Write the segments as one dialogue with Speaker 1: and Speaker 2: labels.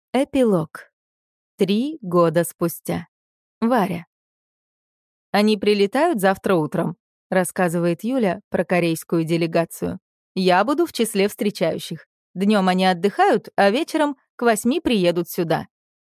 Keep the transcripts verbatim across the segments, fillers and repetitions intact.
Speaker 1: Эпилог. Три года спустя. Варя. «Они прилетают завтра утром», — рассказывает Юля про корейскую делегацию. «Я буду в числе встречающих. Днем они отдыхают, а вечером к восьми приедут сюда».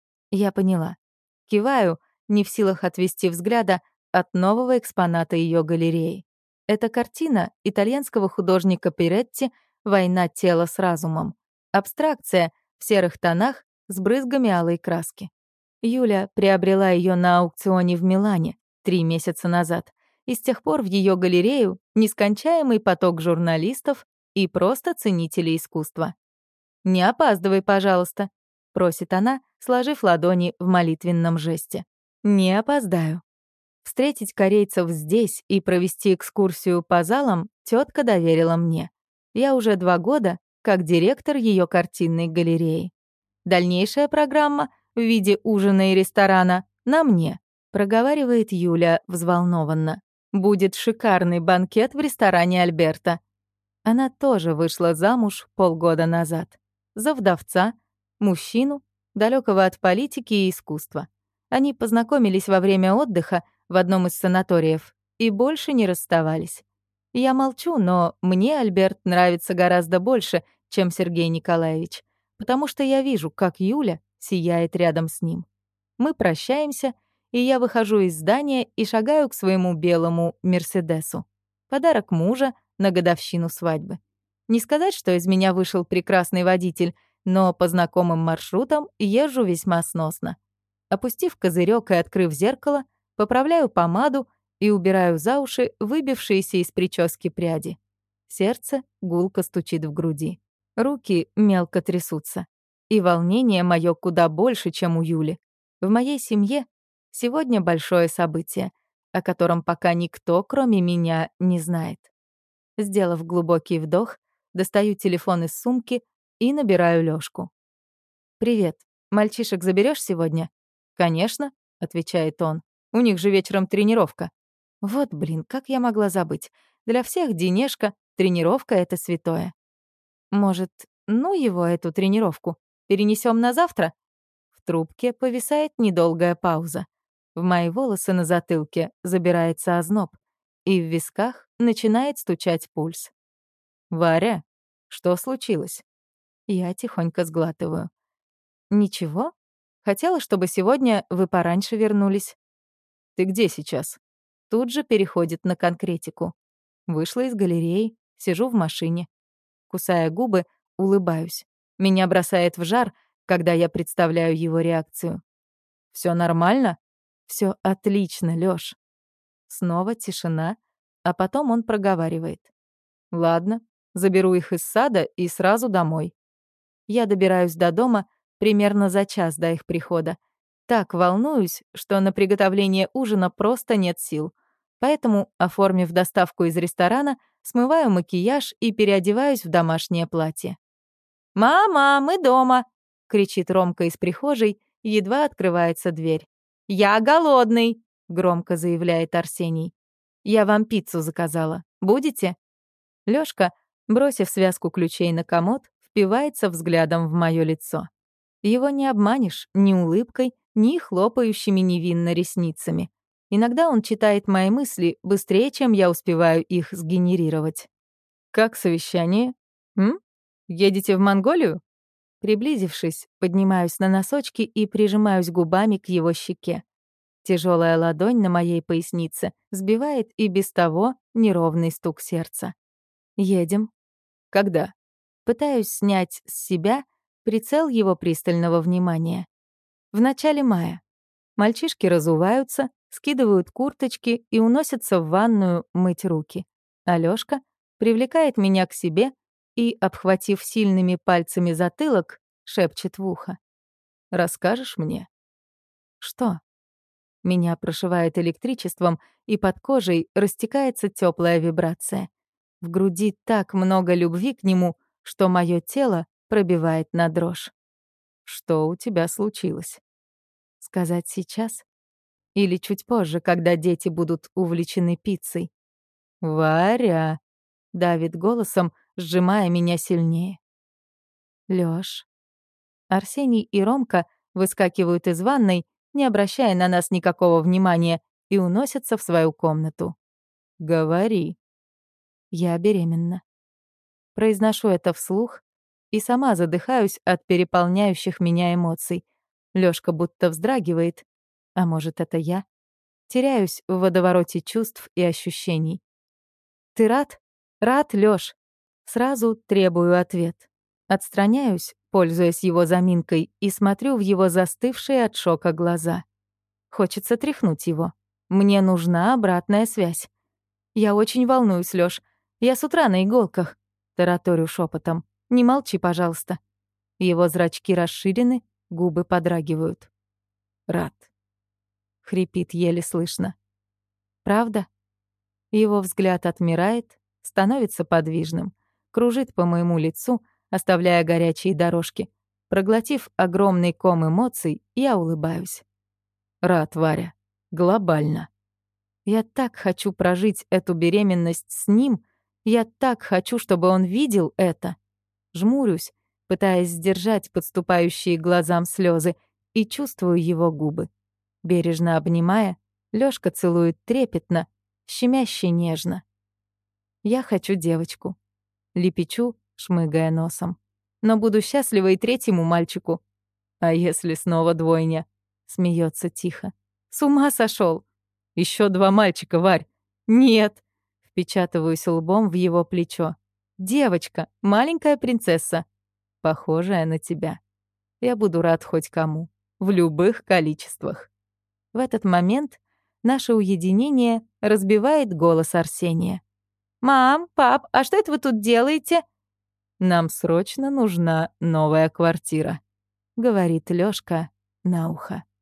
Speaker 1: Я поняла. Киваю, не в силах отвести взгляда от нового экспоната ее галереи. Это картина итальянского художника Перетти «Война тела с разумом». Абстракция в серых тонах с брызгами алой краски. Юля приобрела ее на аукционе в Милане три месяца назад, и с тех пор в ее галерею нескончаемый поток журналистов и просто ценителей искусства. «Не опаздывай, пожалуйста», — просит она, сложив ладони в молитвенном жесте. «Не опоздаю». Встретить корейцев здесь и провести экскурсию по залам тетка доверила мне. Я уже два года как директор ее картинной галереи. Дальнейшая программа в виде ужина и ресторана на мне, проговаривает Юля взволнованно. Будет шикарный банкет в ресторане Альберта. Она тоже вышла замуж полгода назад. За вдовца, мужчину, далекого от политики и искусства. Они познакомились во время отдыха в одном из санаториев и больше не расставались. Я молчу, но мне Альберт нравится гораздо больше, чем Сергей Николаевич, потому что я вижу, как Юля сияет рядом с ним. Мы прощаемся, и я выхожу из здания и шагаю к своему белому «Мерседесу». Подарок мужа на годовщину свадьбы. Не сказать, что из меня вышел прекрасный водитель, но по знакомым маршрутам езжу весьма сносно. Опустив козырек и открыв зеркало, поправляю помаду и убираю за уши выбившиеся из прически пряди. Сердце гулко стучит в груди. Руки мелко трясутся. И волнение мое куда больше, чем у Юли. В моей семье сегодня большое событие, о котором пока никто, кроме меня, не знает. Сделав глубокий вдох, достаю телефон из сумки и набираю Лёшку. «Привет. Мальчишек заберешь сегодня?» «Конечно», — отвечает он. «У них же вечером тренировка». Вот, блин, как я могла забыть. Для всех денежка, тренировка — это святое. Может, ну его, эту тренировку, перенесем на завтра? В трубке повисает недолгая пауза. В мои волосы на затылке забирается озноб, и в висках начинает стучать пульс. «Варя, что случилось?» Я тихонько сглатываю. «Ничего. Хотела, чтобы сегодня вы пораньше вернулись». «Ты где сейчас?» Тут же переходит на конкретику. Вышла из галереи, сижу в машине. Кусая губы, улыбаюсь. Меня бросает в жар, когда я представляю его реакцию. Все нормально?» Все отлично, Лёш». Снова тишина, а потом он проговаривает. «Ладно, заберу их из сада и сразу домой». Я добираюсь до дома примерно за час до их прихода. Так волнуюсь, что на приготовление ужина просто нет сил. Поэтому, оформив доставку из ресторана, смываю макияж и переодеваюсь в домашнее платье. «Мама, мы дома!» — кричит Ромка из прихожей, едва открывается дверь. «Я голодный!» — громко заявляет Арсений. «Я вам пиццу заказала. Будете?» Лёшка, бросив связку ключей на комод, впивается взглядом в моё лицо. Его не обманешь ни улыбкой, ни хлопающими невинно ресницами. Иногда он читает мои мысли быстрее, чем я успеваю их сгенерировать. «Как совещание? М? Едете в Монголию?» Приблизившись, поднимаюсь на носочки и прижимаюсь губами к его щеке. Тяжелая ладонь на моей пояснице сбивает и без того неровный стук сердца. «Едем». «Когда?» Пытаюсь снять с себя прицел его пристального внимания. В начале мая. Мальчишки разуваются, скидывают курточки и уносятся в ванную мыть руки. Алёшка привлекает меня к себе и, обхватив сильными пальцами затылок, шепчет в ухо. «Расскажешь мне?» «Что?» Меня прошивает электричеством, и под кожей растекается теплая вибрация. В груди так много любви к нему, что мое тело пробивает на дрожь. «Что у тебя случилось?» Сказать сейчас? Или чуть позже, когда дети будут увлечены пиццей? «Варя!» — давит голосом, сжимая меня сильнее. «Лёш, Арсений и Ромка выскакивают из ванной, не обращая на нас никакого внимания, и уносятся в свою комнату. «Говори». Я беременна. Произношу это вслух и сама задыхаюсь от переполняющих меня эмоций. Лёшка будто вздрагивает, а может, это я? Теряюсь в водовороте чувств и ощущений. «Ты рад? Рад, Лёш?» Сразу требую ответ. Отстраняюсь, пользуясь его заминкой, и смотрю в его застывшие от шока глаза. Хочется тряхнуть его. Мне нужна обратная связь. «Я очень волнуюсь, Лёш. Я с утра на иголках», — тараторю шепотом. «Не молчи, пожалуйста». Его зрачки расширены, губы подрагивают. «Рад», — хрипит еле слышно. «Правда?» Его взгляд отмирает, становится подвижным, кружит по моему лицу, оставляя горячие дорожки. Проглотив огромный ком эмоций, я улыбаюсь. «Рад, Варя. Глобально». Я так хочу прожить эту беременность с ним, я так хочу, чтобы он видел это. Жмурюсь, пытаясь сдержать подступающие к глазам слезы, и чувствую его губы. Бережно обнимая, Лёшка целует трепетно, щемяще нежно. Я хочу девочку. Лепечу, шмыгая носом. Но буду счастлива и третьему мальчику. А если снова двойня? Смеется тихо. С ума сошел. Еще два мальчика, Варь. Нет. Впечатываюсь лбом в его плечо. Девочка, маленькая принцесса. Похожая на тебя. Я буду рад хоть кому. В любых количествах. В этот момент наше уединение разбивает голос Арсения. «Мам, пап, а что это вы тут делаете?» «Нам срочно нужна новая квартира», — говорит Лёшка на ухо.